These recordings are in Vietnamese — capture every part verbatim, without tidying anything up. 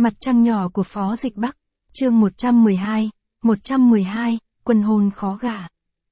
Mặt trăng nhỏ của Phó Dịch Bắc, chương một trăm mười hai, một trăm mười hai, quân hôn khó gả.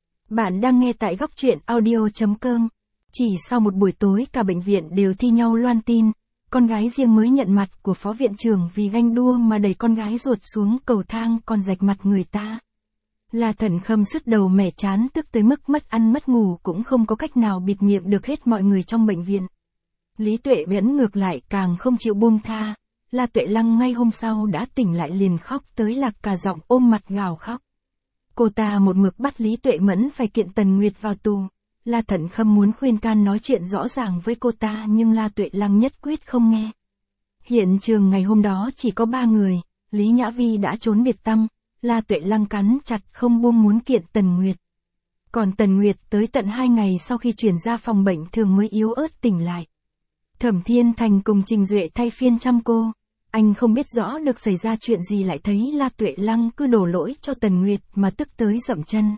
Bạn đang nghe tại góc truyện audio chấm com. Chỉ sau một buổi tối cả bệnh viện đều thi nhau loan tin, con gái riêng mới nhận mặt của Phó Viện trưởng vì ganh đua mà đẩy con gái ruột xuống cầu thang còn rạch mặt người ta. La Thần Khâm sứt đầu mẻ chán tức tới mức mất ăn mất ngủ cũng không có cách nào bịt miệng được hết mọi người trong bệnh viện. Lý Tuệ Mẫn ngược lại càng không chịu buông tha. La Tuệ Lăng ngay hôm sau đã tỉnh lại liền khóc tới lạc cả giọng ôm mặt gào khóc. Cô ta một mực bắt Lý Tuệ Mẫn phải kiện Tần Nguyệt vào tù. La Thần Khâm muốn khuyên can nói chuyện rõ ràng với cô ta nhưng La Tuệ Lăng nhất quyết không nghe. Hiện trường ngày hôm đó chỉ có ba người, Lý Nhã Vi đã trốn biệt tăm, La Tuệ Lăng cắn chặt không buông muốn kiện Tần Nguyệt. Còn Tần Nguyệt tới tận hai ngày sau khi chuyển ra phòng bệnh thường mới yếu ớt tỉnh lại. Thẩm Thiên Thành cùng Trình Duệ thay phiên chăm cô. Anh không biết rõ được xảy ra chuyện gì lại thấy La Tuệ Lăng cứ đổ lỗi cho Tần Nguyệt mà tức tới dậm chân.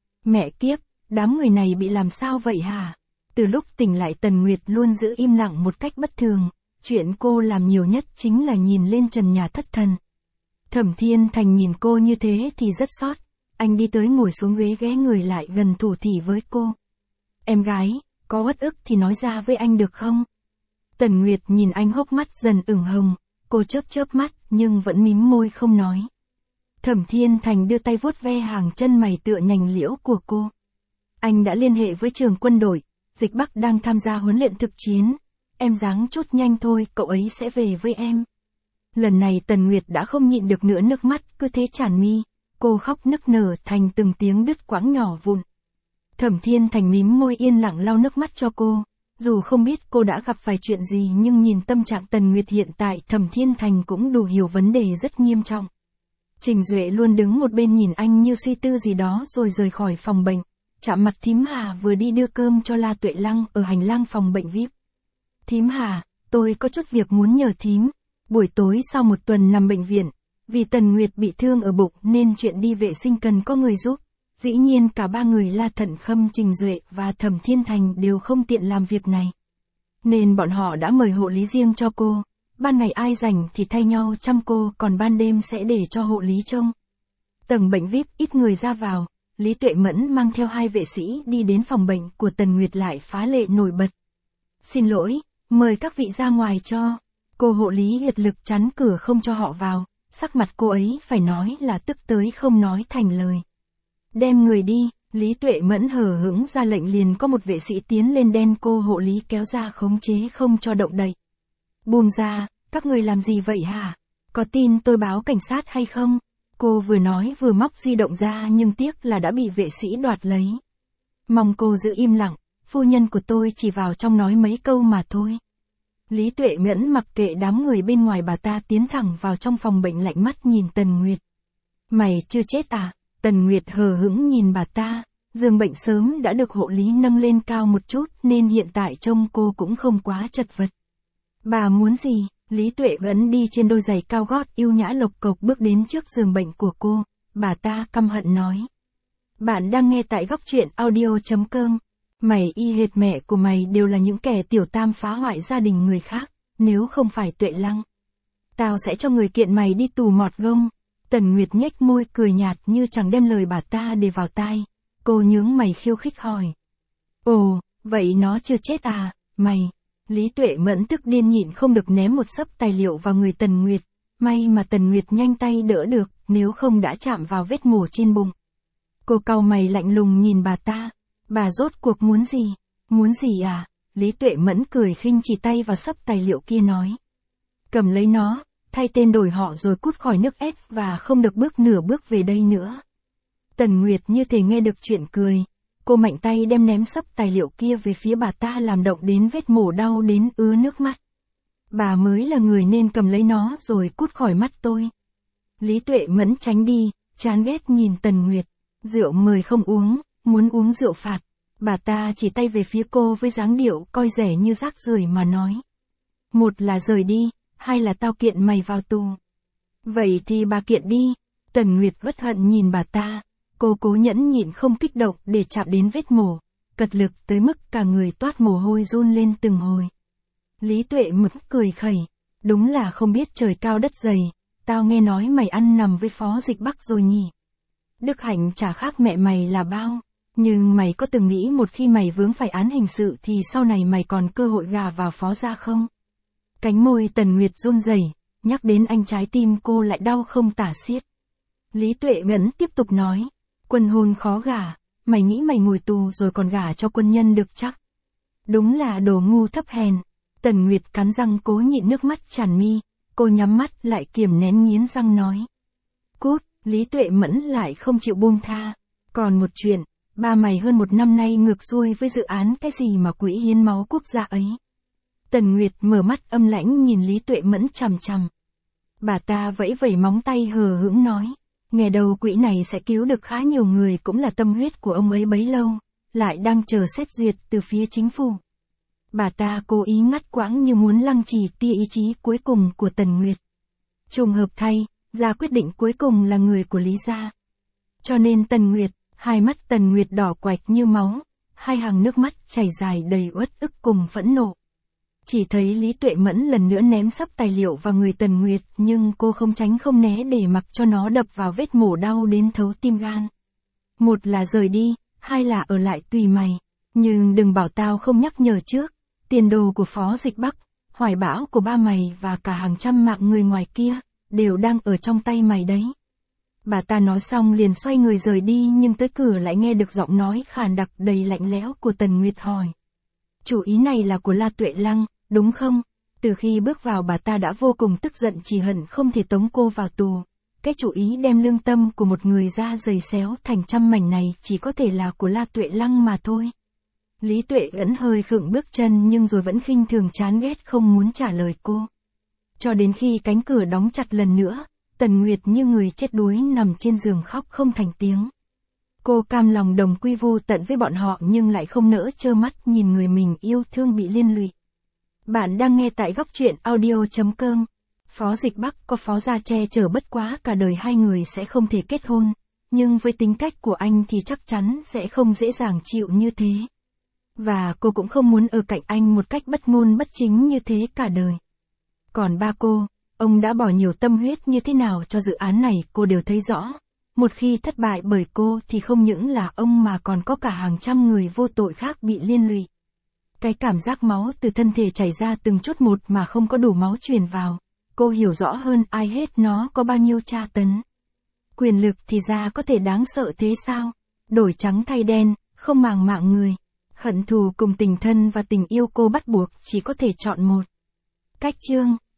Mẹ kiếp, đám người này bị làm sao vậy hả? Từ lúc tỉnh lại Tần Nguyệt luôn giữ im lặng một cách bất thường, chuyện cô làm nhiều nhất chính là nhìn lên trần nhà thất thần. Thẩm Thiên Thành nhìn cô như thế thì rất xót, anh đi tới ngồi xuống ghế ghé người lại gần thủ thỉ với cô. Em gái, có uất ức thì nói ra với anh được không? Tần Nguyệt nhìn anh hốc mắt dần ửng hồng. Cô chớp chớp mắt, nhưng vẫn mím môi không nói. Thẩm Thiên Thành đưa tay vuốt ve hàng chân mày tựa nhành liễu của cô. Anh đã liên hệ với trường quân đội, Dịch Bắc đang tham gia huấn luyện thực chiến. Em ráng chút nhanh thôi, cậu ấy sẽ về với em. Lần này Tần Nguyệt đã không nhịn được nữa, nước mắt cứ thế tràn mi. Cô khóc nức nở thành từng tiếng đứt quãng nhỏ vụn. Thẩm Thiên Thành mím môi yên lặng lau nước mắt cho cô. Dù không biết cô đã gặp phải chuyện gì nhưng nhìn tâm trạng Tần Nguyệt hiện tại Thẩm Thiên Thành cũng đủ hiểu vấn đề rất nghiêm trọng. Trình Duệ luôn đứng một bên nhìn anh như suy tư gì đó rồi rời khỏi phòng bệnh. Chạm mặt Thím Hà vừa đi đưa cơm cho La Tuệ Lăng ở hành lang phòng bệnh vi ai pi. Thím Hà, tôi có chút việc muốn nhờ thím. Buổi tối sau một tuần nằm bệnh viện, vì Tần Nguyệt bị thương ở bụng nên chuyện đi vệ sinh cần có người giúp. Dĩ nhiên cả ba người La Thần Khâm, Trình Duệ và Thẩm Thiên Thành đều không tiện làm việc này. Nên bọn họ đã mời hộ lý riêng cho cô. Ban ngày ai rảnh thì thay nhau chăm cô, còn ban đêm sẽ để cho hộ lý trông. Tầng bệnh vi ai pi ít người ra vào, Lý Tuệ Mẫn mang theo hai vệ sĩ đi đến phòng bệnh của Tần Nguyệt lại phá lệ nổi bật. Xin lỗi, mời các vị ra ngoài cho. Cô hộ lý hiệt lực chắn cửa không cho họ vào, sắc mặt cô ấy phải nói là tức tới không nói thành lời. Đem người đi, Lý Tuệ Mẫn hờ hững ra lệnh liền có một vệ sĩ tiến lên đen cô hộ lý kéo ra khống chế không cho động đậy. Buông ra, các người làm gì vậy hả? Có tin tôi báo cảnh sát hay không? Cô vừa nói vừa móc di động ra nhưng tiếc là đã bị vệ sĩ đoạt lấy. Mong cô giữ im lặng, phu nhân của tôi chỉ vào trong nói mấy câu mà thôi. Lý Tuệ Mẫn mặc kệ đám người bên ngoài, bà ta tiến thẳng vào trong phòng bệnh lạnh mắt nhìn Tần Nguyệt. Mày chưa chết à? Tần Nguyệt hờ hững nhìn bà ta, giường bệnh sớm đã được hộ lý nâng lên cao một chút nên hiện tại trông cô cũng không quá chật vật. Bà muốn gì? Lý Tuệ Mẫn đi trên đôi giày cao gót yêu nhã lộc cộc bước đến trước giường bệnh của cô, bà ta căm hận nói. Bạn đang nghe tại góc truyện audio chấm com. Mày y hệt mẹ của mày đều là những kẻ tiểu tam phá hoại gia đình người khác, nếu không phải Tuệ Lăng. Tao sẽ cho người kiện mày đi tù mọt gông. Tần Nguyệt nhếch môi cười nhạt như chẳng đem lời bà ta để vào tai. Cô nhướng mày khiêu khích hỏi. Ồ, vậy nó chưa chết à, mày? Lý Tuệ Mẫn tức điên nhịn không được ném một xấp tài liệu vào người Tần Nguyệt. May mà Tần Nguyệt nhanh tay đỡ được, nếu không đã chạm vào vết mổ trên bụng. Cô cau mày lạnh lùng nhìn bà ta. Bà rốt cuộc muốn gì? Muốn gì à? Lý Tuệ Mẫn cười khinh chỉ tay vào xấp tài liệu kia nói. Cầm lấy nó. Thay tên đổi họ rồi cút khỏi nước ép và không được bước nửa bước về đây nữa. Tần Nguyệt như thể nghe được chuyện cười. Cô mạnh tay đem ném xấp tài liệu kia về phía bà ta làm động đến vết mổ đau đến ứa nước mắt. Bà mới là người nên cầm lấy nó rồi cút khỏi mắt tôi. Lý Tuệ Mẫn tránh đi, chán ghét nhìn Tần Nguyệt. Rượu mời không uống, muốn uống rượu phạt. Bà ta chỉ tay về phía cô với dáng điệu coi rẻ như rác rưởi mà nói. Một là rời đi. Hay là tao kiện mày vào tù? Vậy thì bà kiện đi. Tần Nguyệt uất hận nhìn bà ta. Cô cố nhẫn nhịn không kích động để chạm đến vết mổ. Cật lực tới mức cả người toát mồ hôi run lên từng hồi. Lý Tuệ Mẫn cười khẩy. Đúng là không biết trời cao đất dày, tao nghe nói mày ăn nằm với Phó Dịch Bắc rồi nhỉ. Đức hạnh chả khác mẹ mày là bao, nhưng mày có từng nghĩ một khi mày vướng phải án hình sự thì sau này mày còn cơ hội gà vào Phó gia không? Cánh môi Tần Nguyệt run rẩy, nhắc đến anh trái tim cô lại đau không tả xiết. Lý Tuệ Ngẫn tiếp tục nói, quân hôn khó gả, mày nghĩ mày ngồi tù rồi còn gả cho quân nhân được chắc? Đúng là đồ ngu thấp hèn. Tần Nguyệt cắn răng cố nhịn nước mắt tràn mi, cô nhắm mắt lại kiềm nén nghiến răng nói. Cút, Lý Tuệ Mẫn lại không chịu buông tha. Còn một chuyện, ba mày hơn một năm nay ngược xuôi với dự án cái gì mà quỹ hiến máu quốc gia ấy. Tần Nguyệt mở mắt âm lãnh nhìn Lý Tuệ Mẫn chằm chằm. Bà ta vẫy vẩy móng tay hờ hững nói, nghe đầu quỹ này sẽ cứu được khá nhiều người cũng là tâm huyết của ông ấy bấy lâu, lại đang chờ xét duyệt từ phía chính phủ. Bà ta cố ý ngắt quãng như muốn lăng trì tia ý chí cuối cùng của Tần Nguyệt. Trùng hợp thay, ra quyết định cuối cùng là người của Lý gia. Cho nên Tần Nguyệt, hai mắt Tần Nguyệt đỏ quạch như máu, hai hàng nước mắt chảy dài đầy uất ức cùng phẫn nộ. Chỉ thấy Lý Tuệ Mẫn lần nữa ném sắp tài liệu vào người Tần Nguyệt, nhưng cô không tránh không né để mặc cho nó đập vào vết mổ đau đến thấu tim gan. Một là rời đi, hai là ở lại tùy mày. Nhưng đừng bảo tao không nhắc nhở trước. Tiền đồ của Phó Dịch Bắc, hoài bão của ba mày và cả hàng trăm mạng người ngoài kia, đều đang ở trong tay mày đấy. Bà ta nói xong liền xoay người rời đi, nhưng tới cửa lại nghe được giọng nói khàn đặc đầy lạnh lẽo của Tần Nguyệt hỏi. Chủ ý này là của La Tuệ Lăng, đúng không? Từ khi bước vào bà ta đã vô cùng tức giận, chỉ hận không thể tống cô vào tù. Cái chủ ý đem lương tâm của một người da dày xéo thành trăm mảnh này chỉ có thể là của La Tuệ Lăng mà thôi. Lý Tuệ Ẩn hơi khựng bước chân nhưng rồi vẫn khinh thường chán ghét không muốn trả lời cô. Cho đến khi cánh cửa đóng chặt lần nữa, Tần Nguyệt như người chết đuối nằm trên giường khóc không thành tiếng. Cô cam lòng đồng quy vu tận với bọn họ nhưng lại không nỡ trơ mắt nhìn người mình yêu thương bị liên lụy. Bạn đang nghe tại góc truyện audio chấm com. Phó Dịch Bắc có Phó gia che chở bất quá cả đời hai người sẽ không thể kết hôn, nhưng với tính cách của anh thì chắc chắn sẽ không dễ dàng chịu như thế. Và cô cũng không muốn ở cạnh anh một cách bất ngôn bất chính như thế cả đời. Còn ba cô, ông đã bỏ nhiều tâm huyết như thế nào cho dự án này cô đều thấy rõ. Một khi thất bại bởi cô thì không những là ông mà còn có cả hàng trăm người vô tội khác bị liên lụy. Cái cảm giác máu từ thân thể chảy ra từng chút một mà không có đủ máu truyền vào, cô hiểu rõ hơn ai hết nó có bao nhiêu tra tấn. Quyền lực thì ra có thể đáng sợ thế sao? Đổi trắng thay đen, không màng mạng người. Hận thù cùng tình thân và tình yêu cô bắt buộc chỉ có thể chọn một. Cách chương